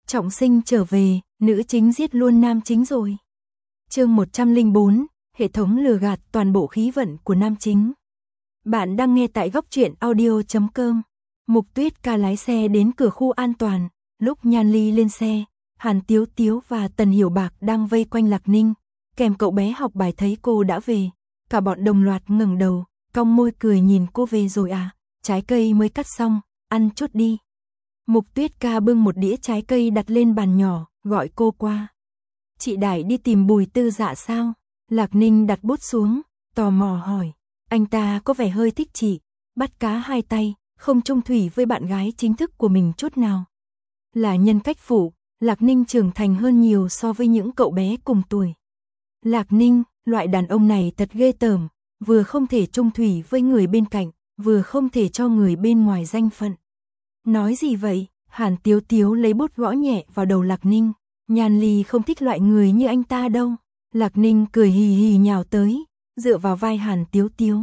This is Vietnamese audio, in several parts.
Trọng sinh trở về, nữ chính giết luôn nam chính rồi. Chương 104, hệ thống lừa gạt toàn bộ khí vận của nam chính. Bạn đang nghe tại góc truyện audio.com. Mục Tuyết Ca lái xe đến cửa khu an toàn, lúc Nhan Ly lên xe, Hàn Tiếu Tiếu và Tần Hiểu Bạc đang vây quanh Lạc Ninh, kèm cậu bé học bài thấy cô đã về. Cả bọn đồng loạt ngẩng đầu, cong môi cười nhìn cô về rồi à, trái cây mới cắt xong, ăn chút đi. Mục Tuyết Ca bưng một đĩa trái cây đặt lên bàn nhỏ, gọi cô qua. Chị Đại đi tìm Bùi Tư Dạ sao? Lạc Ninh đặt bút xuống, tò mò hỏi. Anh ta có vẻ hơi thích chị, bắt cá hai tay, không chung thủy với bạn gái chính thức của mình chút nào. Là nhân cách phụ, Lạc Ninh trưởng thành hơn nhiều so với những cậu bé cùng tuổi. Lạc Ninh, loại đàn ông này thật ghê tởm, vừa không thể chung thủy với người bên cạnh, vừa không thể cho người bên ngoài danh phận. Nói gì vậy? Hàn Tiếu Tiếu lấy bút gõ nhẹ vào đầu Lạc Ninh. Nhan Ly không thích loại người như anh ta đâu. Lạc Ninh cười hì hì nhào tới, dựa vào vai Hàn Tiếu Tiếu.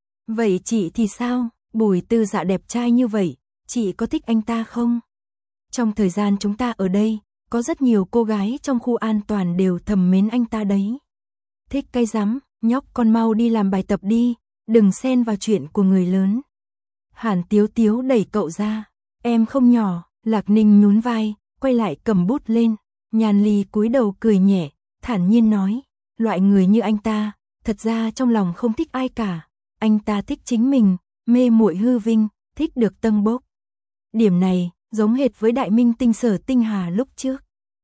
Vậy chị thì sao? Bùi Tư Dạ đẹp trai như vậy, chị có thích anh ta không? Trong thời gian chúng ta ở đây, có rất nhiều cô gái trong khu an toàn đều thầm mến anh ta đấy. Thích cái rắm, nhóc con mau đi làm bài tập đi, đừng xen vào chuyện của người lớn. Hàn Tiếu Tiếu đẩy cậu ra. Em không nhỏ. Lạc Ninh nhún vai, quay lại cầm bút lên. Nhan Ly cúi đầu cười nhẹ, thản nhiên nói. Loại người như anh ta, thật ra trong lòng không thích ai cả. Anh ta thích chính mình, mê muội hư vinh, thích được tâng bốc. Điểm này, giống hệt với đại minh tinh Sở Tinh Hà lúc trước.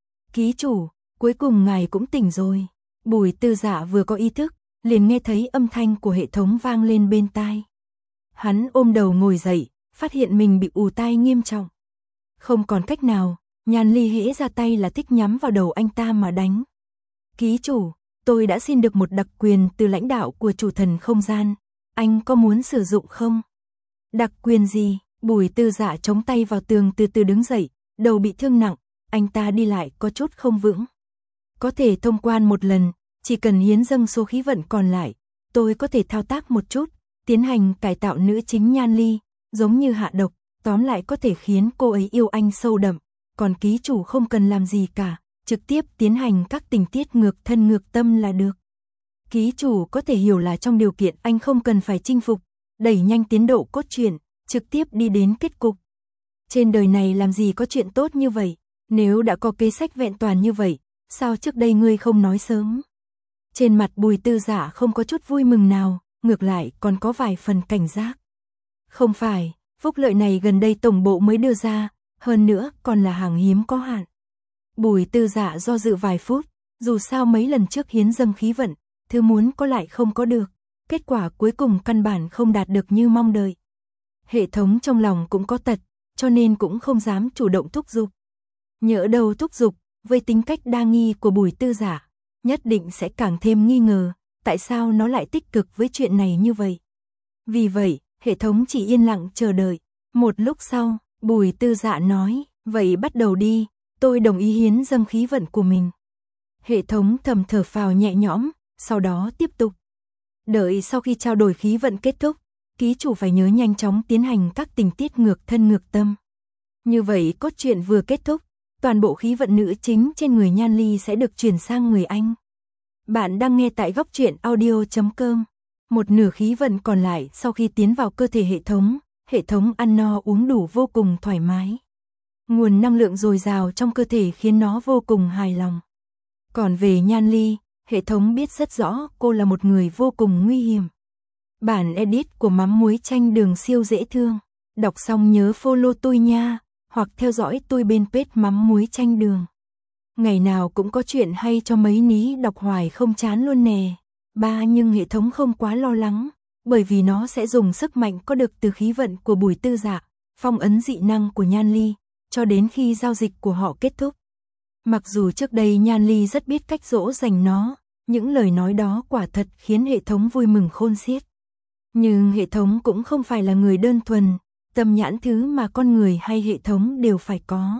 Ký chủ, cuối cùng ngài cũng tỉnh rồi. Bùi Tư Dạ vừa có ý thức, liền nghe thấy âm thanh của hệ thống vang lên bên tai. Hắn ôm đầu ngồi dậy, phát hiện mình bị ù tai nghiêm trọng. Không còn cách nào, Nhan Ly hễ ra tay là thích nhắm vào đầu anh ta mà đánh. Ký chủ, tôi đã xin được một đặc quyền từ lãnh đạo của chủ thần không gian. Anh có muốn sử dụng không? Đặc quyền gì? Bùi Tư Dạ chống tay vào tường từ từ đứng dậy, đầu bị thương nặng, anh ta đi lại có chút không vững. Có thể thông quan một lần, chỉ cần hiến dâng số khí vận còn lại, tôi có thể thao tác một chút, tiến hành cải tạo nữ chính Nhan Ly, giống như hạ độc, tóm lại có thể khiến cô ấy yêu anh sâu đậm, còn ký chủ không cần làm gì cả, trực tiếp tiến hành các tình tiết ngược thân ngược tâm là được. Ký chủ có thể hiểu là trong điều kiện anh không cần phải chinh phục, đẩy nhanh tiến độ cốt truyện, trực tiếp đi đến kết cục. Trên đời này làm gì có chuyện tốt như vậy, nếu đã có kế sách vẹn toàn như vậy, sao trước đây ngươi không nói sớm? Trên mặt Bùi Tư Dạ không có chút vui mừng nào, ngược lại còn có vài phần cảnh giác. Không phải, phúc lợi này gần đây tổng bộ mới đưa ra, hơn nữa còn là hàng hiếm có hạn. Bùi Tư Dạ do dự vài phút, dù sao mấy lần trước hiến dâng khí vận, thứ muốn có lại không có được, kết quả cuối cùng căn bản không đạt được như mong đợi. Hệ thống trong lòng cũng có tật, cho nên cũng không dám chủ động thúc giục. Nhỡ đâu thúc giục, với tính cách đa nghi của Bùi Tư Dạ, nhất định sẽ càng thêm nghi ngờ, tại sao nó lại tích cực với chuyện này như vậy. Vì vậy, hệ thống chỉ yên lặng chờ đợi. Một lúc sau, Bùi Tư Dạ nói, vậy bắt đầu đi, tôi đồng ý hiến dâng khí vận của mình. Hệ thống thầm thở phào nhẹ nhõm, sau đó tiếp tục. Đợi sau khi trao đổi khí vận kết thúc, ký chủ phải nhớ nhanh chóng tiến hành các tình tiết ngược thân ngược tâm. Như vậy cốt truyện vừa kết thúc, toàn bộ khí vận nữ chính trên người Nhan Ly sẽ được chuyển sang người anh. Bạn đang nghe tại góc truyện audio.com. Một nửa khí vận còn lại sau khi tiến vào cơ thể hệ thống ăn no uống đủ vô cùng thoải mái. Nguồn năng lượng dồi dào trong cơ thể khiến nó vô cùng hài lòng. Còn về Nhan Ly, hệ thống biết rất rõ cô là một người vô cùng nguy hiểm. Bản edit của mắm muối chanh đường siêu dễ thương. Đọc xong nhớ follow tôi nha, hoặc theo dõi tôi bên page mắm muối chanh đường. Ngày nào cũng có chuyện hay cho mấy ní đọc hoài không chán luôn nè. Nhưng hệ thống không quá lo lắng, bởi vì nó sẽ dùng sức mạnh có được từ khí vận của Bùi Tư Dạ, phong ấn dị năng của Nhan Ly, cho đến khi giao dịch của họ kết thúc. Mặc dù trước đây Nhan Ly rất biết cách dỗ dành nó, những lời nói đó quả thật khiến hệ thống vui mừng khôn xiết. Nhưng hệ thống cũng không phải là người đơn thuần, tâm nhãn thứ mà con người hay hệ thống đều phải có.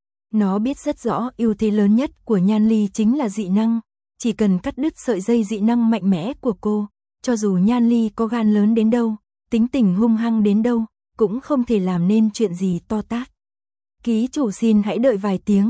Nó biết rất rõ ưu thế lớn nhất của Nhan Ly chính là dị năng, chỉ cần cắt đứt sợi dây dị năng mạnh mẽ của cô, cho dù Nhan Ly có gan lớn đến đâu, tính tình hung hăng đến đâu, cũng không thể làm nên chuyện gì to tát. Ký chủ xin hãy đợi vài tiếng,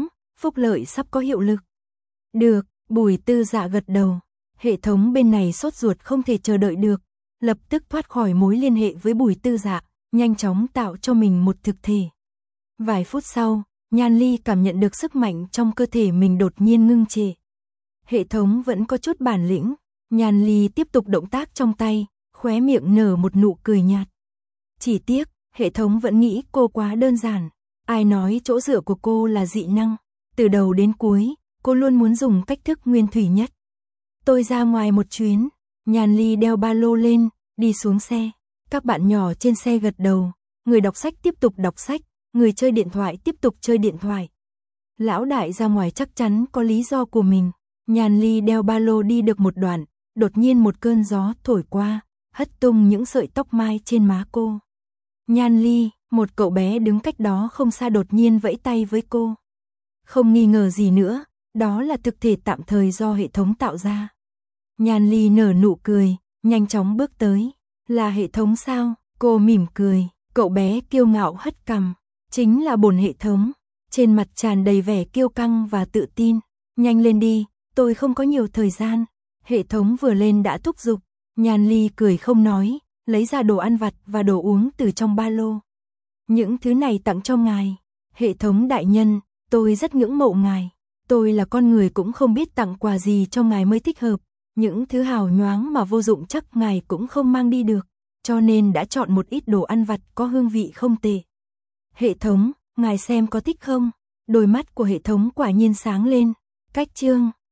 phúc lợi sắp có hiệu lực. Được, Bùi Tư Dạ gật đầu. Hệ thống bên này sốt ruột không thể chờ đợi được, lập tức thoát khỏi mối liên hệ với Bùi Tư Dạ, nhanh chóng tạo cho mình một thực thể. Vài phút sau, Nhan Ly cảm nhận được sức mạnh trong cơ thể mình đột nhiên ngưng trệ. Hệ thống vẫn có chút bản lĩnh, Nhan Ly tiếp tục động tác trong tay, khóe miệng nở một nụ cười nhạt. Chỉ tiếc, hệ thống vẫn nghĩ cô quá đơn giản. Ai nói chỗ dựa của cô là dị năng? Từ đầu đến cuối, cô luôn muốn dùng cách thức nguyên thủy nhất. Tôi ra ngoài một chuyến, Nhan Ly đeo ba lô lên, đi xuống xe. Các bạn nhỏ trên xe gật đầu, người đọc sách tiếp tục đọc sách, người chơi điện thoại tiếp tục chơi điện thoại. Lão đại ra ngoài chắc chắn có lý do của mình. Nhan Ly đeo ba lô đi được một đoạn, đột nhiên một cơn gió thổi qua, hất tung những sợi tóc mai trên má cô. Nhan Ly, một cậu bé đứng cách đó không xa đột nhiên vẫy tay với cô. Không nghi ngờ gì nữa, đó là thực thể tạm thời do hệ thống tạo ra. Nhan Ly nở nụ cười, nhanh chóng bước tới. Là hệ thống sao? Cô mỉm cười, cậu bé kiêu ngạo hất cằm. Chính là bổn hệ thống. Trên mặt tràn đầy vẻ kiêu căng và tự tin. Nhanh lên đi, tôi không có nhiều thời gian. Hệ thống vừa lên đã thúc giục. Nhan Ly cười không nói, lấy ra đồ ăn vặt và đồ uống từ trong ba lô. Những thứ này tặng cho ngài. Hệ thống đại nhân, tôi rất ngưỡng mộ ngài. Tôi là con người cũng không biết tặng quà gì cho ngài mới thích hợp. Những thứ hào nhoáng mà vô dụng chắc ngài cũng không mang đi được. Cho nên đã chọn một ít đồ ăn vặt có hương vị không tệ. Hệ thống, ngài xem có thích không? Đôi mắt của hệ thống quả nhiên sáng lên. Cách chương